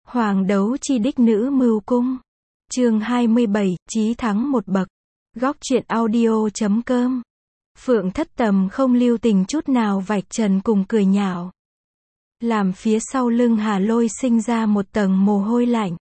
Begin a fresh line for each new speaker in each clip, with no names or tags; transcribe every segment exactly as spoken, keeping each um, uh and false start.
Hoàng đấu chi đích nữ mưu cung. Chương hai mươi bảy, chí thắng một bậc. Góc truyện audio chấm com. Phượng Thất Tầm không lưu tình chút nào vạch trần cùng cười nhạo. Làm phía sau lưng Hà Lôi sinh ra một tầng mồ hôi lạnh.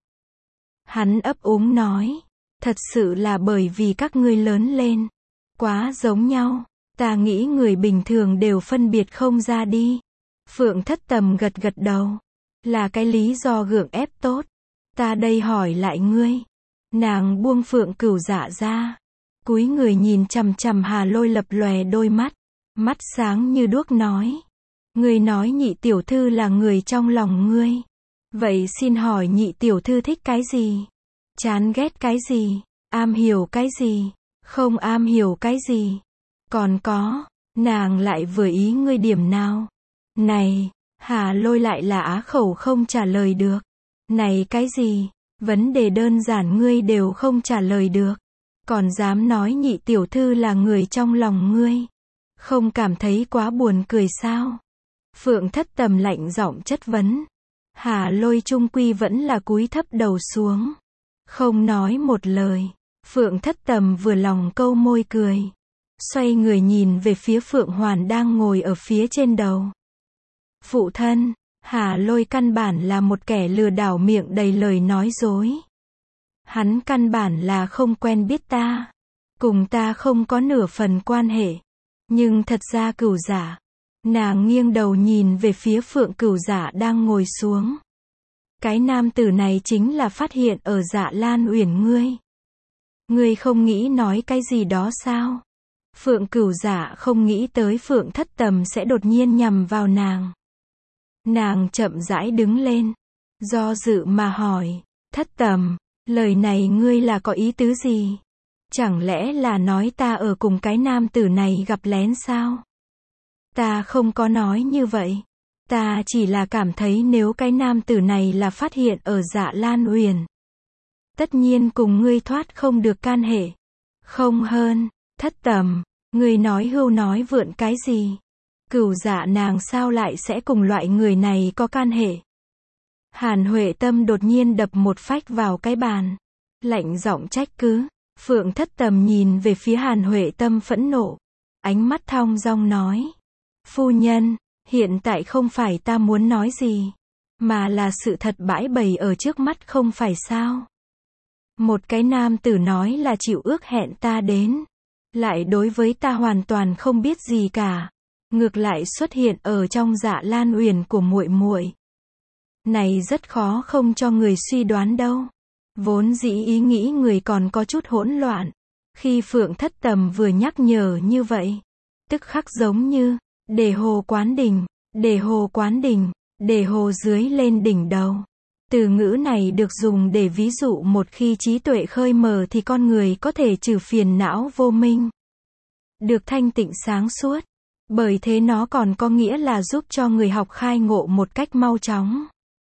Hắn ấp úng nói, thật sự là bởi vì các ngươi lớn lên quá giống nhau, ta nghĩ người bình thường đều phân biệt không ra đi. Phượng Thất Tầm gật gật đầu, là cái lý do gượng ép tốt. Ta đây hỏi lại ngươi. Nàng buông Phượng Cửu Dạ ra, cúi người nhìn chằm chằm Hà Lôi lập lòe đôi mắt, mắt sáng như đuốc nói, ngươi nói nhị tiểu thư là người trong lòng ngươi. Vậy xin hỏi nhị tiểu thư thích cái gì? Chán ghét cái gì? Am hiểu cái gì? Không am hiểu cái gì? Còn có, nàng lại vừa ý ngươi điểm nào? Này, Hà Lôi lại là á khẩu không trả lời được. Này cái gì? Vấn đề đơn giản ngươi đều không trả lời được. Còn dám nói nhị tiểu thư là người trong lòng ngươi. Không cảm thấy quá buồn cười sao? Phượng Thất Tầm lạnh giọng chất vấn. Hà Lôi trung quy vẫn là cúi thấp đầu xuống, không nói một lời. Phượng Thất Tầm vừa lòng câu môi cười, xoay người nhìn về phía Phượng Hoàn đang ngồi ở phía trên đầu. Phụ thân, Hà Lôi căn bản là một kẻ lừa đảo miệng đầy lời nói dối. Hắn căn bản là không quen biết ta, cùng ta không có nửa phần quan hệ. Nhưng thật ra Cửu Dạ. Nàng nghiêng đầu nhìn về phía Phượng Cửu Dạ đang ngồi xuống. Cái nam tử này chính là phát hiện ở Dạ Lan Uyển ngươi. Ngươi không nghĩ nói cái gì đó sao? Phượng Cửu Dạ không nghĩ tới Phượng Thất Tầm sẽ đột nhiên nhằm vào nàng. Nàng chậm rãi đứng lên, do dự mà hỏi, Thất Tầm, lời này ngươi là có ý tứ gì? Chẳng lẽ là nói ta ở cùng cái nam tử này gặp lén sao? Ta không có nói như vậy. Ta chỉ là cảm thấy nếu cái nam tử này là phát hiện ở Dạ Lan Uyển, tất nhiên cùng ngươi thoát không được can hệ. Không hơn, Thất Tầm, ngươi nói hưu nói vượn cái gì? Cửu Dạ nàng sao lại sẽ cùng loại người này có can hệ? Hàn Huệ Tâm đột nhiên đập một phách vào cái bàn, lạnh giọng trách cứ. Phượng Thất Tầm nhìn về phía Hàn Huệ Tâm phẫn nộ, ánh mắt thong dong nói, phu nhân, hiện tại không phải ta muốn nói gì, mà là sự thật bãi bày ở trước mắt không phải sao? Một cái nam tử nói là chịu ước hẹn ta đến, lại đối với ta hoàn toàn không biết gì cả, ngược lại xuất hiện ở trong Dạ Lan Uyển của muội muội. Này rất khó không cho người suy đoán đâu. Vốn dĩ ý nghĩ người còn có chút hỗn loạn, khi Phượng Thất Tầm vừa nhắc nhở như vậy, tức khắc giống như để hồ quán đỉnh, để hồ quán đỉnh, để hồ dưới lên đỉnh đầu. Từ ngữ này được dùng để ví dụ một khi trí tuệ khơi mờ thì con người có thể trừ phiền não vô minh, được thanh tịnh sáng suốt. Bởi thế nó còn có nghĩa là giúp cho người học khai ngộ một cách mau chóng.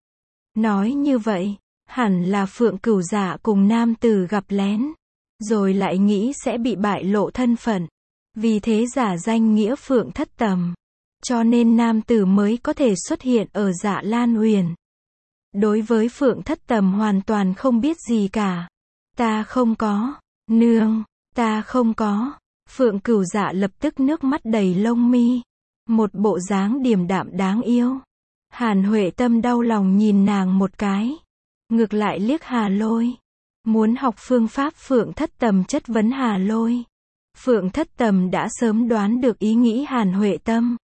Nói như vậy, hẳn là Phượng Cửu Dạ cùng nam tử gặp lén, rồi lại nghĩ sẽ bị bại lộ thân phận, vì thế giả danh nghĩa Phượng Thất Tầm, cho nên nam tử mới có thể xuất hiện ở Dạ Lan Uyển. Đối với Phượng Thất Tầm hoàn toàn không biết gì cả. Ta không có, nương, ta không có. Phượng Cửu Dạ lập tức nước mắt đầy lông mi, một bộ dáng điềm đạm đáng yêu. Hàn Huệ Tâm đau lòng nhìn nàng một cái, ngược lại liếc Hà Lôi, muốn học phương pháp Phượng Thất Tầm chất vấn Hà Lôi. Phượng Thất Tầm đã sớm đoán được ý nghĩ Hàn Huệ Tâm,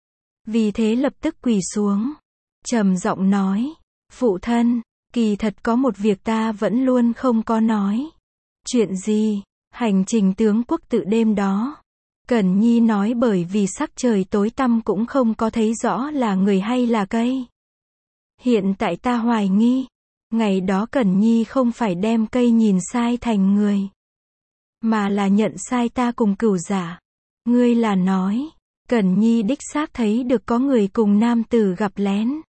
vì thế lập tức quỳ xuống, trầm giọng nói, phụ thân, kỳ thật có một việc ta vẫn luôn không có nói. Chuyện gì? Hành trình tướng quốc tự đêm đó, Cẩn Nhi nói bởi vì sắc trời tối tăm cũng không có thấy rõ là người hay là cây. Hiện tại ta hoài nghi, ngày đó Cẩn Nhi không phải đem cây nhìn sai thành người, mà là nhận sai ta cùng Cửu Dạ. Ngươi là nói, Cẩn Nhi đích xác thấy được có người cùng nam tử gặp lén,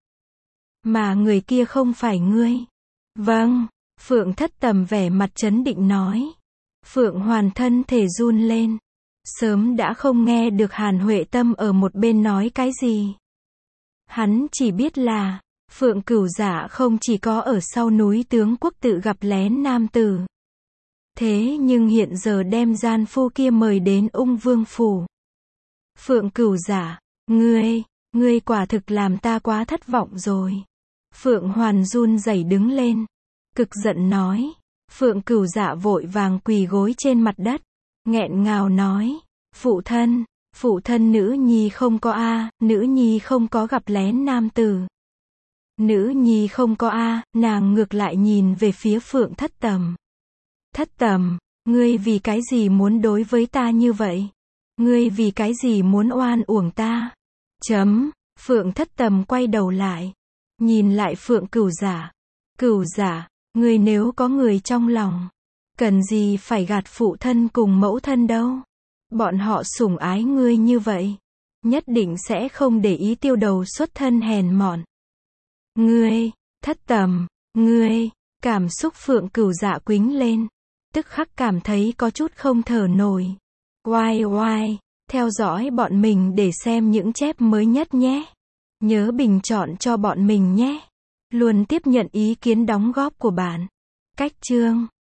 mà người kia không phải ngươi. Vâng, Phượng Thất Tầm vẻ mặt trấn định nói. Phượng Hoàn thân thể run lên, sớm đã không nghe được Hàn Huệ Tâm ở một bên nói cái gì. Hắn chỉ biết là, Phượng Cửu Dạ không chỉ có ở sau núi tướng quốc tự gặp lén nam tử. Thế nhưng hiện giờ đem gian phu kia mời đến Ung Vương phủ. Phượng Cửu Dạ, ngươi, ngươi quả thực làm ta quá thất vọng rồi. Phượng Hoàn run rẩy đứng lên, cực giận nói. Phượng Cửu Dạ vội vàng quỳ gối trên mặt đất, nghẹn ngào nói, phụ thân, phụ thân nữ nhi không có a, nữ nhi không có gặp lén nam tử. Nữ nhi không có a, nàng ngược lại nhìn về phía Phượng Thất Tầm. Thất Tầm, ngươi vì cái gì muốn đối với ta như vậy? Ngươi vì cái gì muốn oan uổng ta? Chấm, Phượng Thất Tầm quay đầu lại, nhìn lại Phượng Cửu Dạ. Cửu Dạ, ngươi nếu có người trong lòng, cần gì phải gạt phụ thân cùng mẫu thân đâu? Bọn họ sủng ái ngươi như vậy, nhất định sẽ không để ý tiêu đầu xuất thân hèn mọn. Ngươi, Thất Tầm, ngươi, cảm xúc Phượng Cửu Dạ quĩnh lên, tức khắc cảm thấy có chút không thở nổi. Oai oai, theo dõi bọn mình để xem những chép mới nhất nhé. Nhớ bình chọn cho bọn mình nhé. Luôn tiếp nhận ý kiến đóng góp của bạn. Cách chương